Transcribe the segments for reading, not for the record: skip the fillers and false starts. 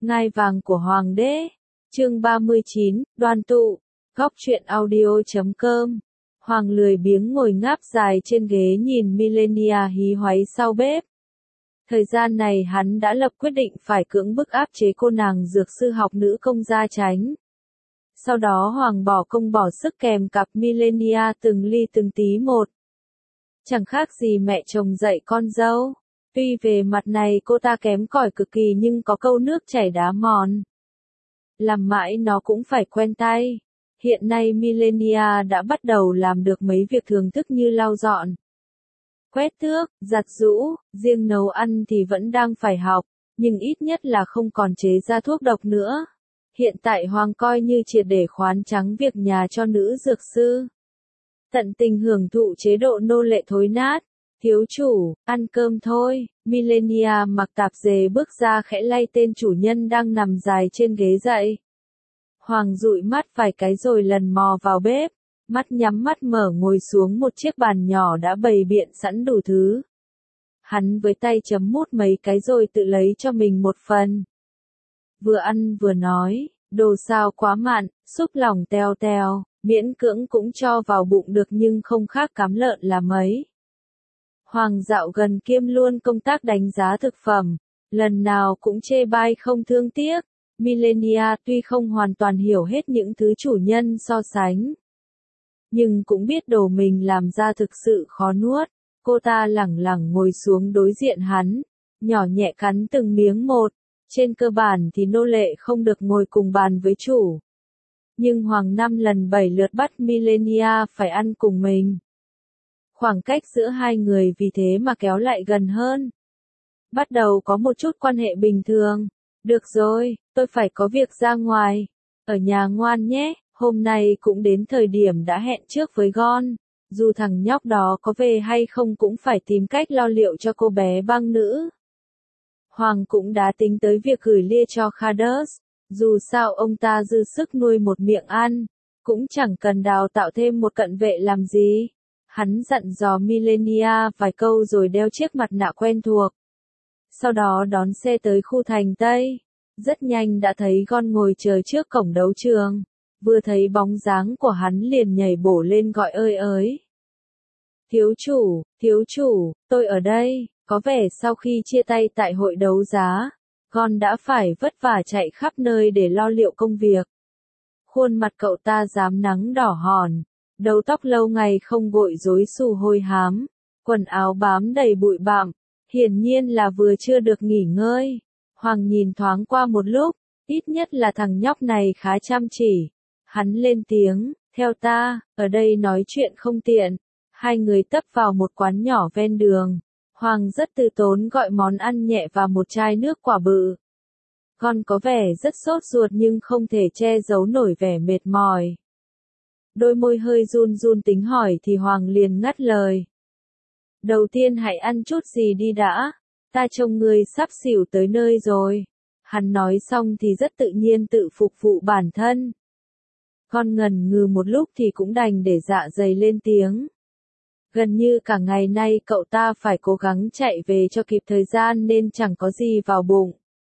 Ngai vàng của Hoàng đế. Chương 39, Đoàn tụ. Góc truyện audio.com. Hoàng lười biếng ngồi ngáp dài trên ghế nhìn Millenia hí hoáy sau bếp. Thời gian này hắn đã lập quyết định phải cưỡng bức áp chế cô nàng dược sư học nữ công gia Chánh. Sau đó Hoàng bỏ công bỏ sức kèm cặp Millenia từng ly từng tí một. Chẳng khác gì mẹ chồng dạy con dâu. Tuy về mặt này cô ta kém cỏi cực kỳ nhưng có câu nước chảy đá mòn. Làm mãi nó cũng phải quen tay. Hiện nay Millenia đã bắt đầu làm được mấy việc thường thức như lau dọn, quét tước, giặt giũ, riêng nấu ăn thì vẫn đang phải học, nhưng ít nhất là không còn chế ra thuốc độc nữa. Hiện tại Hoàng coi như triệt để khoán trắng việc nhà cho nữ dược sư. Tận tình hưởng thụ chế độ nô lệ thối nát. Thiếu chủ, ăn cơm thôi. Millenia mặc tạp dề bước ra khẽ lay tên chủ nhân đang nằm dài trên ghế dậy. Hoàng dụi mắt vài cái rồi lần mò vào bếp, mắt nhắm mắt mở ngồi xuống một chiếc bàn nhỏ đã bày biện sẵn đủ thứ. Hắn với tay chấm mút mấy cái rồi tự lấy cho mình một phần. Vừa ăn vừa nói, đồ sao quá mặn, súp lòng teo teo, miễn cưỡng cũng cho vào bụng được nhưng không khác cám lợn là mấy. Hoàng dạo gần kiêm luôn công tác đánh giá thực phẩm, lần nào cũng chê bai không thương tiếc. Millenia tuy không hoàn toàn hiểu hết những thứ chủ nhân so sánh, nhưng cũng biết đồ mình làm ra thực sự khó nuốt. Cô ta lẳng lặng ngồi xuống đối diện hắn, nhỏ nhẹ cắn từng miếng một. Trên cơ bản thì nô lệ không được ngồi cùng bàn với chủ. Nhưng Hoàng 5 lần 7 lượt bắt Millenia phải ăn cùng mình. Khoảng cách giữa hai người vì thế mà kéo lại gần hơn. Bắt đầu có một chút quan hệ bình thường. Được rồi, tôi phải có việc ra ngoài. Ở nhà ngoan nhé, hôm nay cũng đến thời điểm đã hẹn trước với Gon. Dù thằng nhóc đó có về hay không cũng phải tìm cách lo liệu cho cô bé băng nữ. Hoàng cũng đã tính tới việc gửi Lia cho Khadus. Dù sao ông ta dư sức nuôi một miệng ăn, cũng chẳng cần đào tạo thêm một cận vệ làm gì. Hắn dặn dò Millenia vài câu rồi đeo chiếc mặt nạ quen thuộc. Sau đó đón xe tới khu thành Tây. Rất nhanh đã thấy Gon ngồi chờ trước cổng đấu trường. Vừa thấy bóng dáng của hắn liền nhảy bổ lên gọi ơi ới. Thiếu chủ, tôi ở đây. Có vẻ sau khi chia tay tại hội đấu giá, Gon đã phải vất vả chạy khắp nơi để lo liệu công việc. Khuôn mặt cậu ta rám nắng đỏ hòn, đầu tóc lâu ngày không gội rối xù hôi hám, quần áo bám đầy bụi bặm, hiển nhiên là vừa chưa được nghỉ ngơi. Hoàng nhìn thoáng qua một lúc, ít nhất là thằng nhóc này khá chăm chỉ. Hắn lên tiếng, theo ta, ở đây nói chuyện không tiện. Hai người tấp vào một quán nhỏ ven đường. Hoàng rất từ tốn gọi món ăn nhẹ và một chai nước quả bự. Con có vẻ rất sốt ruột nhưng không thể che giấu nổi vẻ mệt mỏi. Đôi môi hơi run run tính hỏi thì Hoàng liền ngắt lời. Đầu tiên hãy ăn chút gì đi đã, ta trông ngươi sắp xỉu tới nơi rồi. Hắn nói xong thì rất tự nhiên tự phục vụ bản thân. Con ngần ngừ một lúc thì cũng đành để dạ dày lên tiếng. Gần như cả ngày nay cậu ta phải cố gắng chạy về cho kịp thời gian nên chẳng có gì vào bụng.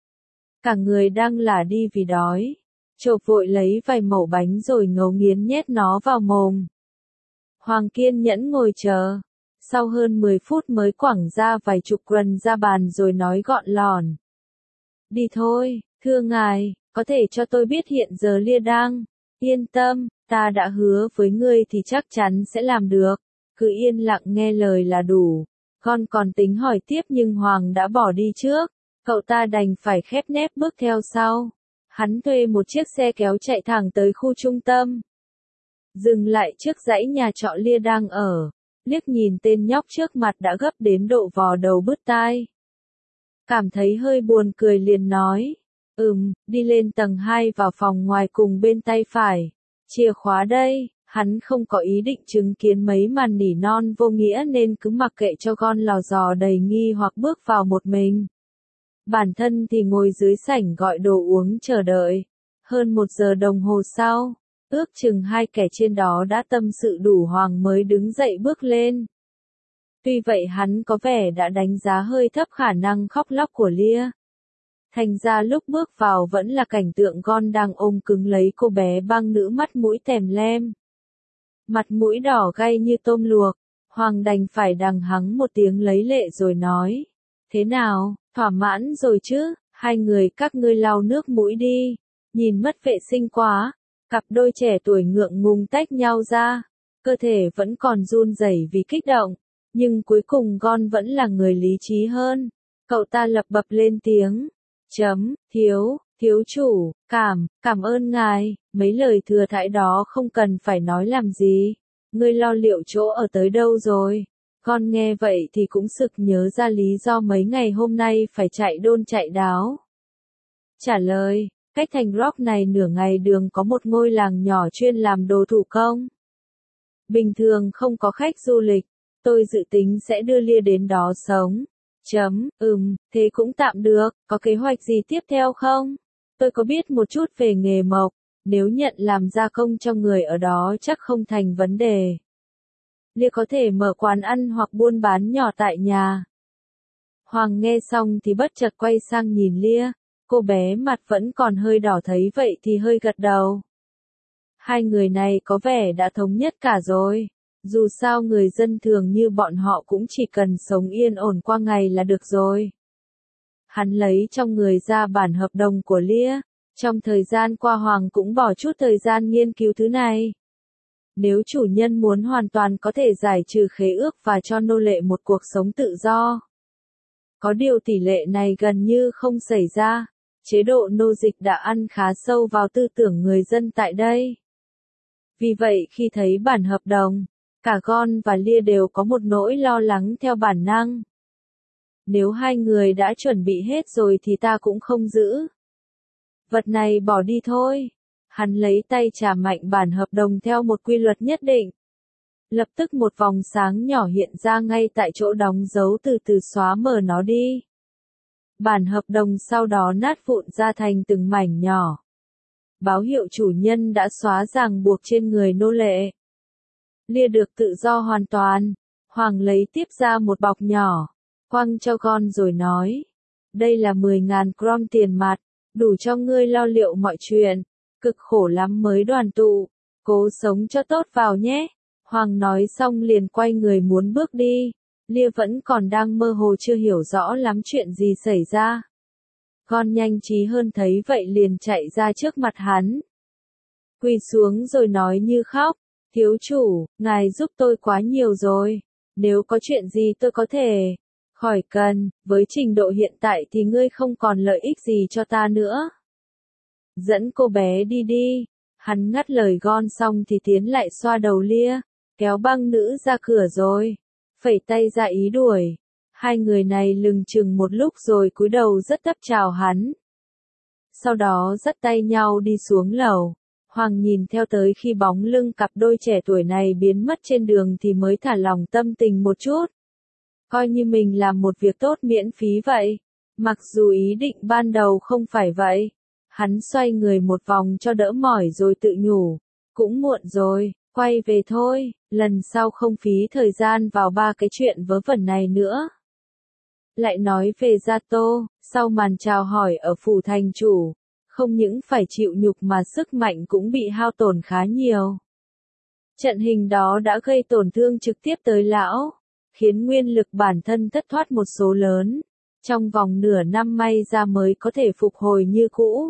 Cả người đang lả đi vì đói. Chộp vội lấy vài mẩu bánh rồi ngấu nghiến nhét nó vào mồm. Hoàng kiên nhẫn ngồi chờ. Sau hơn 10 phút mới quẳng ra vài chục quần ra bàn rồi nói gọn lòn. Đi thôi, thưa ngài, có thể cho tôi biết hiện giờ Lia đang. Yên tâm, ta đã hứa với ngươi thì chắc chắn sẽ làm được. Cứ yên lặng nghe lời là đủ. Con còn tính hỏi tiếp nhưng Hoàng đã bỏ đi trước. Cậu ta đành phải khép nép bước theo sau. Hắn thuê một chiếc xe kéo chạy thẳng tới khu trung tâm. Dừng lại trước dãy nhà trọ Lia đang ở. Liếc nhìn tên nhóc trước mặt đã gấp đến độ vò đầu bứt tai. Cảm thấy hơi buồn cười liền nói. Đi lên tầng 2 vào phòng ngoài cùng bên tay phải. Chìa khóa đây. Hắn không có ý định chứng kiến mấy màn nỉ non vô nghĩa nên cứ mặc kệ cho Gon lò dò đầy nghi hoặc bước vào một mình. Bản thân thì ngồi dưới sảnh gọi đồ uống chờ đợi. Hơn 1 giờ đồng hồ sau, ước chừng hai kẻ trên đó đã tâm sự đủ Hoàng mới đứng dậy bước lên. Tuy vậy hắn có vẻ đã đánh giá hơi thấp khả năng khóc lóc của Lia. Thành ra lúc bước vào vẫn là cảnh tượng Gon đang ôm cứng lấy cô bé băng nữ mắt mũi tèm lem. Mặt mũi đỏ gay như tôm luộc, Hoàng đành phải đằng hắng một tiếng lấy lệ rồi nói. Thế nào, thỏa mãn rồi chứ, hai người các ngươi lau nước mũi đi, nhìn mất vệ sinh quá. Cặp đôi trẻ tuổi ngượng ngùng tách nhau ra, cơ thể vẫn còn run rẩy vì kích động, nhưng cuối cùng Gon vẫn là người lý trí hơn. Cậu ta lập bập lên tiếng. Thiếu chủ, cảm ơn ngài, mấy lời thừa thãi đó không cần phải nói làm gì. Ngươi lo liệu chỗ ở tới đâu rồi? Con nghe vậy thì cũng sực nhớ ra lý do mấy ngày hôm nay phải chạy đôn chạy đáo. Trả lời, cách thành Rock này nửa ngày đường có một ngôi làng nhỏ chuyên làm đồ thủ công. Bình thường không có khách du lịch, tôi dự tính sẽ đưa Lia đến đó sống. Thế cũng tạm được, có kế hoạch gì tiếp theo không? Tôi có biết một chút về nghề mộc, nếu nhận làm gia công cho người ở đó chắc không thành vấn đề. Lia có thể mở quán ăn hoặc buôn bán nhỏ tại nhà. Hoàng nghe xong thì bất chợt quay sang nhìn Lia, cô bé mặt vẫn còn hơi đỏ thấy vậy thì hơi gật đầu. Hai người này có vẻ đã thống nhất cả rồi. Dù sao người dân thường như bọn họ cũng chỉ cần sống yên ổn qua ngày là được rồi. Hắn lấy trong người ra bản hợp đồng của Lia. Trong thời gian qua Hoàng cũng bỏ chút thời gian nghiên cứu thứ này. Nếu chủ nhân muốn hoàn toàn có thể giải trừ khế ước và cho nô lệ một cuộc sống tự do. Có điều tỷ lệ này gần như không xảy ra. Chế độ nô dịch đã ăn khá sâu vào tư tưởng người dân tại đây. Vì vậy khi thấy bản hợp đồng, cả Gon và Lia đều có một nỗi lo lắng theo bản năng. Nếu hai người đã chuẩn bị hết rồi thì ta cũng không giữ. Vật này bỏ đi thôi. Hắn lấy tay chà mạnh bản hợp đồng theo một quy luật nhất định. Lập tức một vòng sáng nhỏ hiện ra ngay tại chỗ đóng dấu từ từ xóa mờ nó đi. Bản hợp đồng sau đó nát vụn ra thành từng mảnh nhỏ. Báo hiệu chủ nhân đã xóa ràng buộc trên người nô lệ. Lia được tự do hoàn toàn. Hoàng lấy tiếp ra một bọc nhỏ, quăng cho Gon rồi nói. Đây là 10.000 krom tiền mặt, đủ cho ngươi lo liệu mọi chuyện. Cực khổ lắm mới đoàn tụ, cố sống cho tốt vào nhé. Hoàng nói xong liền quay người muốn bước đi. Lia vẫn còn đang mơ hồ chưa hiểu rõ lắm chuyện gì xảy ra. Gon nhanh trí hơn thấy vậy liền chạy ra trước mặt hắn. Quỳ xuống rồi nói như khóc. Thiếu chủ, ngài giúp tôi quá nhiều rồi. Nếu có chuyện gì tôi có thể. Khỏi cần, với trình độ hiện tại thì ngươi không còn lợi ích gì cho ta nữa. Dẫn cô bé đi đi. Hắn ngắt lời Gon xong thì tiến lại xoa đầu Lia, kéo băng nữ ra cửa rồi. Phẩy tay ra ý đuổi. Hai người này lừng chừng một lúc rồi cúi đầu rất thấp chào hắn. Sau đó dắt tay nhau đi xuống lầu. Hoàng nhìn theo tới khi bóng lưng cặp đôi trẻ tuổi này biến mất trên đường thì mới thả lòng tâm tình một chút. Coi như mình làm một việc tốt miễn phí vậy. Mặc dù ý định ban đầu không phải vậy. Hắn xoay người một vòng cho đỡ mỏi rồi tự nhủ. Cũng muộn rồi, quay về thôi, lần sau không phí thời gian vào ba cái chuyện vớ vẩn này nữa. Lại nói về Zato, sau màn chào hỏi ở phủ thành chủ, không những phải chịu nhục mà sức mạnh cũng bị hao tổn khá nhiều. Trận hình đó đã gây tổn thương trực tiếp tới lão, khiến nguyên lực bản thân thất thoát một số lớn. Trong vòng nửa năm may ra mới có thể phục hồi như cũ.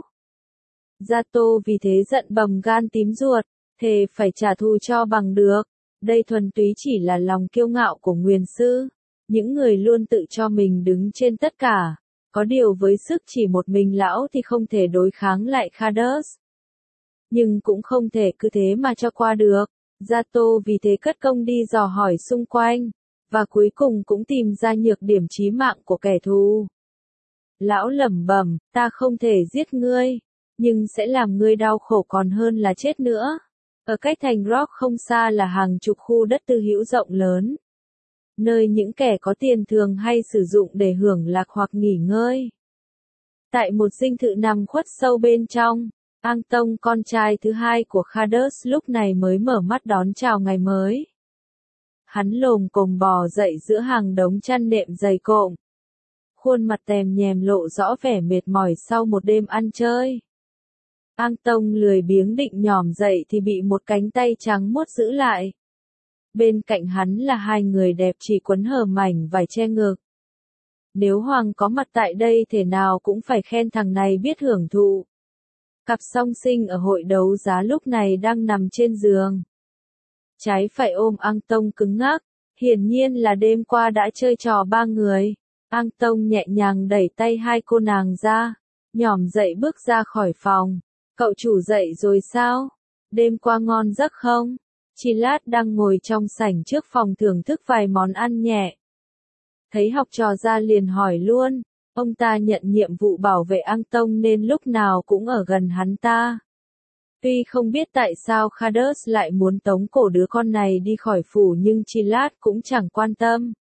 Zato vì thế giận bầm gan tím ruột, thề phải trả thù cho bằng được. Đây thuần túy chỉ là lòng kiêu ngạo của Nguyền Sư. Những người luôn tự cho mình đứng trên tất cả. Có điều với sức chỉ một mình lão thì không thể đối kháng lại Khadus. Nhưng cũng không thể cứ thế mà cho qua được. Zato vì thế cất công đi dò hỏi xung quanh. Và cuối cùng cũng tìm ra nhược điểm chí mạng của kẻ thù. Lão lẩm bẩm, ta không thể giết ngươi, nhưng sẽ làm ngươi đau khổ còn hơn là chết nữa. Ở cách thành Rock không xa là hàng chục khu đất tư hữu rộng lớn. Nơi những kẻ có tiền thường hay sử dụng để hưởng lạc hoặc nghỉ ngơi. Tại một dinh thự nằm khuất sâu bên trong, Angtong con trai thứ hai của Khadus lúc này mới mở mắt đón chào ngày mới. Hắn lồm cồm bò dậy giữa hàng đống chăn nệm dày cộm. khuôn mặt tèm nhèm lộ rõ vẻ mệt mỏi sau một đêm ăn chơi. An Tông lười biếng định nhòm dậy thì bị một cánh tay trắng muốt giữ lại. Bên cạnh hắn là hai người đẹp chỉ quấn hở mảnh vải che ngực. Nếu Hoàng có mặt tại đây thể nào cũng phải khen thằng này biết hưởng thụ. Cặp song sinh ở hội đấu giá lúc này đang nằm trên giường. Trái phải ôm An Tông cứng ngắc, hiển nhiên là đêm qua đã chơi trò ba người. An Tông nhẹ nhàng đẩy tay hai cô nàng ra, nhòm dậy bước ra khỏi phòng. Cậu chủ dậy rồi sao? Đêm qua ngon giấc không? Chi Lát đang ngồi trong sảnh trước phòng thưởng thức vài món ăn nhẹ. Thấy học trò ra liền hỏi luôn, ông ta nhận nhiệm vụ bảo vệ An Tông nên lúc nào cũng ở gần hắn ta. Tuy không biết tại sao Khadus lại muốn tống cổ đứa con này đi khỏi phủ nhưng Chi Lát cũng chẳng quan tâm.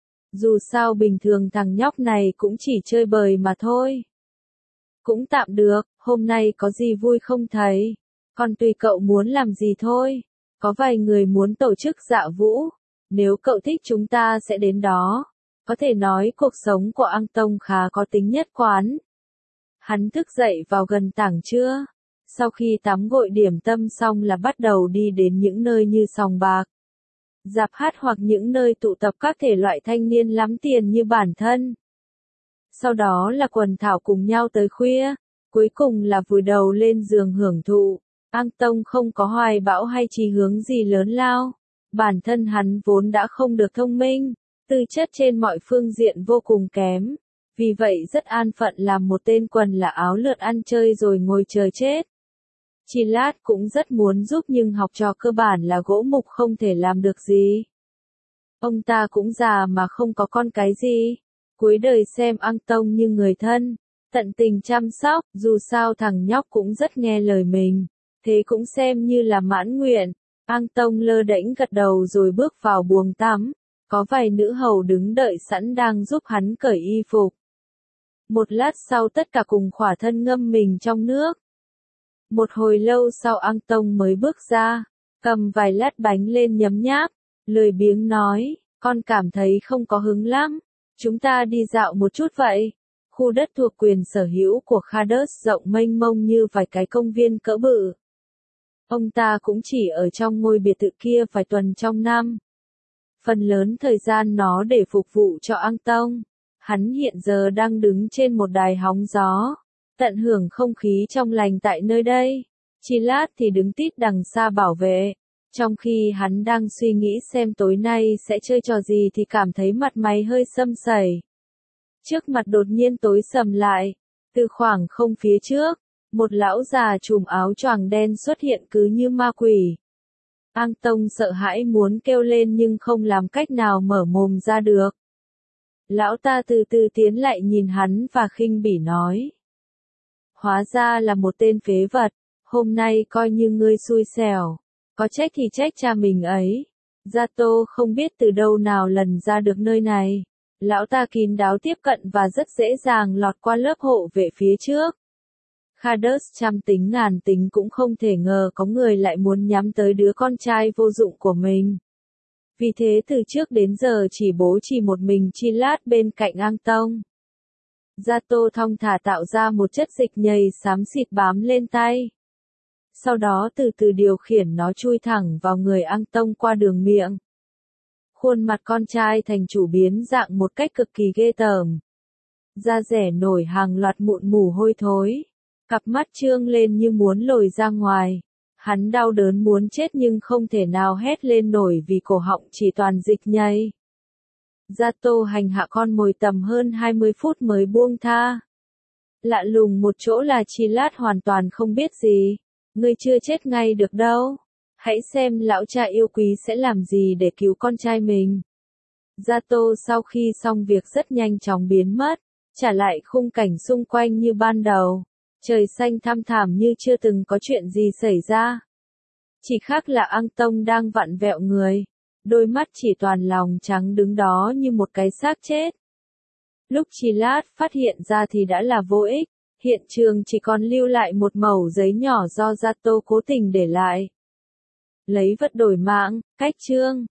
Dù sao bình thường thằng nhóc này cũng chỉ chơi bời mà thôi. Cũng tạm được, hôm nay có gì vui không thầy? Còn tùy cậu muốn làm gì thôi. Có vài người muốn tổ chức dạ vũ. Nếu cậu thích chúng ta sẽ đến đó. Có thể nói cuộc sống của An Tông khá có tính nhất quán. Hắn thức dậy vào gần tảng trưa. Sau khi tắm gội điểm tâm xong là bắt đầu đi đến những nơi như sòng bạc, rạp hát hoặc những nơi tụ tập các thể loại thanh niên lắm tiền như bản thân. Sau đó là quần thảo cùng nhau tới khuya, cuối cùng là vùi đầu lên giường hưởng thụ. An Tông không có hoài bão hay chí hướng gì lớn lao. Bản thân hắn vốn đã không được thông minh, tư chất trên mọi phương diện vô cùng kém. Vì vậy rất an phận làm một tên quần là áo lượt ăn chơi rồi ngồi chờ chết. Chi Lát cũng rất muốn giúp nhưng học trò cơ bản là gỗ mục không thể làm được gì. Ông ta cũng già mà không có con cái gì. Cuối đời xem An Tông như người thân, tận tình chăm sóc, dù sao thằng nhóc cũng rất nghe lời mình. Thế cũng xem như là mãn nguyện. An Tông lơ đễnh gật đầu rồi bước vào buồng tắm. Có vài nữ hầu đứng đợi sẵn đang giúp hắn cởi y phục. Một lát sau tất cả cùng khỏa thân ngâm mình trong nước. Một hồi lâu sau An Tông mới bước ra, cầm vài lát bánh lên nhấm nháp, lười biếng nói, con cảm thấy không có hứng lắm, chúng ta đi dạo một chút vậy. Khu đất thuộc quyền sở hữu của Khadus rộng mênh mông như vài cái công viên cỡ bự. Ông ta cũng chỉ ở trong ngôi biệt thự kia vài tuần trong năm. Phần lớn thời gian nó để phục vụ cho An Tông. Hắn hiện giờ đang đứng trên một đài hóng gió, tận hưởng không khí trong lành tại nơi đây. Chi Lát thì đứng tít đằng xa bảo vệ. Trong khi hắn đang suy nghĩ xem tối nay sẽ chơi trò gì thì cảm thấy mặt mày hơi sâm sẩy. Trước mặt đột nhiên tối sầm lại. Từ khoảng không phía trước, một lão già trùm áo choàng đen xuất hiện cứ như ma quỷ. An Tông sợ hãi muốn kêu lên nhưng không làm cách nào mở mồm ra được. Lão ta từ từ tiến lại nhìn hắn và khinh bỉ nói. Hóa ra là một tên phế vật, hôm nay coi như ngươi xui xẻo. Có trách thì trách cha mình ấy. Gia Tô không biết từ đâu nào lần ra được nơi này. Lão ta kín đáo tiếp cận và rất dễ dàng lọt qua lớp hộ vệ phía trước. Khadus trăm tính ngàn tính cũng không thể ngờ có người lại muốn nhắm tới đứa con trai vô dụng của mình. Vì thế từ trước đến giờ chỉ bố chỉ một mình Chi Lát bên cạnh An Tông. Gia Tô thong thả tạo ra một chất dịch nhầy xám xịt bám lên tay. Sau đó từ từ điều khiển nó chui thẳng vào người An Tông qua đường miệng. Khuôn mặt con trai thành chủ biến dạng một cách cực kỳ ghê tởm. Da rẻ nổi hàng loạt mụn mủ hôi thối. Cặp mắt trương lên như muốn lồi ra ngoài. Hắn đau đớn muốn chết nhưng không thể nào hét lên nổi vì cổ họng chỉ toàn dịch nhầy. Gia Tô hành hạ con mồi tầm hơn 20 phút mới buông tha. Lạ lùng một chỗ là Chi Lát hoàn toàn không biết gì. Ngươi chưa chết ngay được đâu. Hãy xem lão cha yêu quý sẽ làm gì để cứu con trai mình. Gia Tô sau khi xong việc rất nhanh chóng biến mất, trả lại khung cảnh xung quanh như ban đầu. Trời xanh thăm thẳm như chưa từng có chuyện gì xảy ra. Chỉ khác là An Tông đang vặn vẹo người. Đôi mắt chỉ toàn lòng trắng đứng đó như một cái xác chết. Lúc Chi Lát phát hiện ra thì đã là vô ích. Hiện trường chỉ còn lưu lại một mẩu giấy nhỏ do Gia Tô cố tình để lại. Lấy vật đổi mạng, cách chương.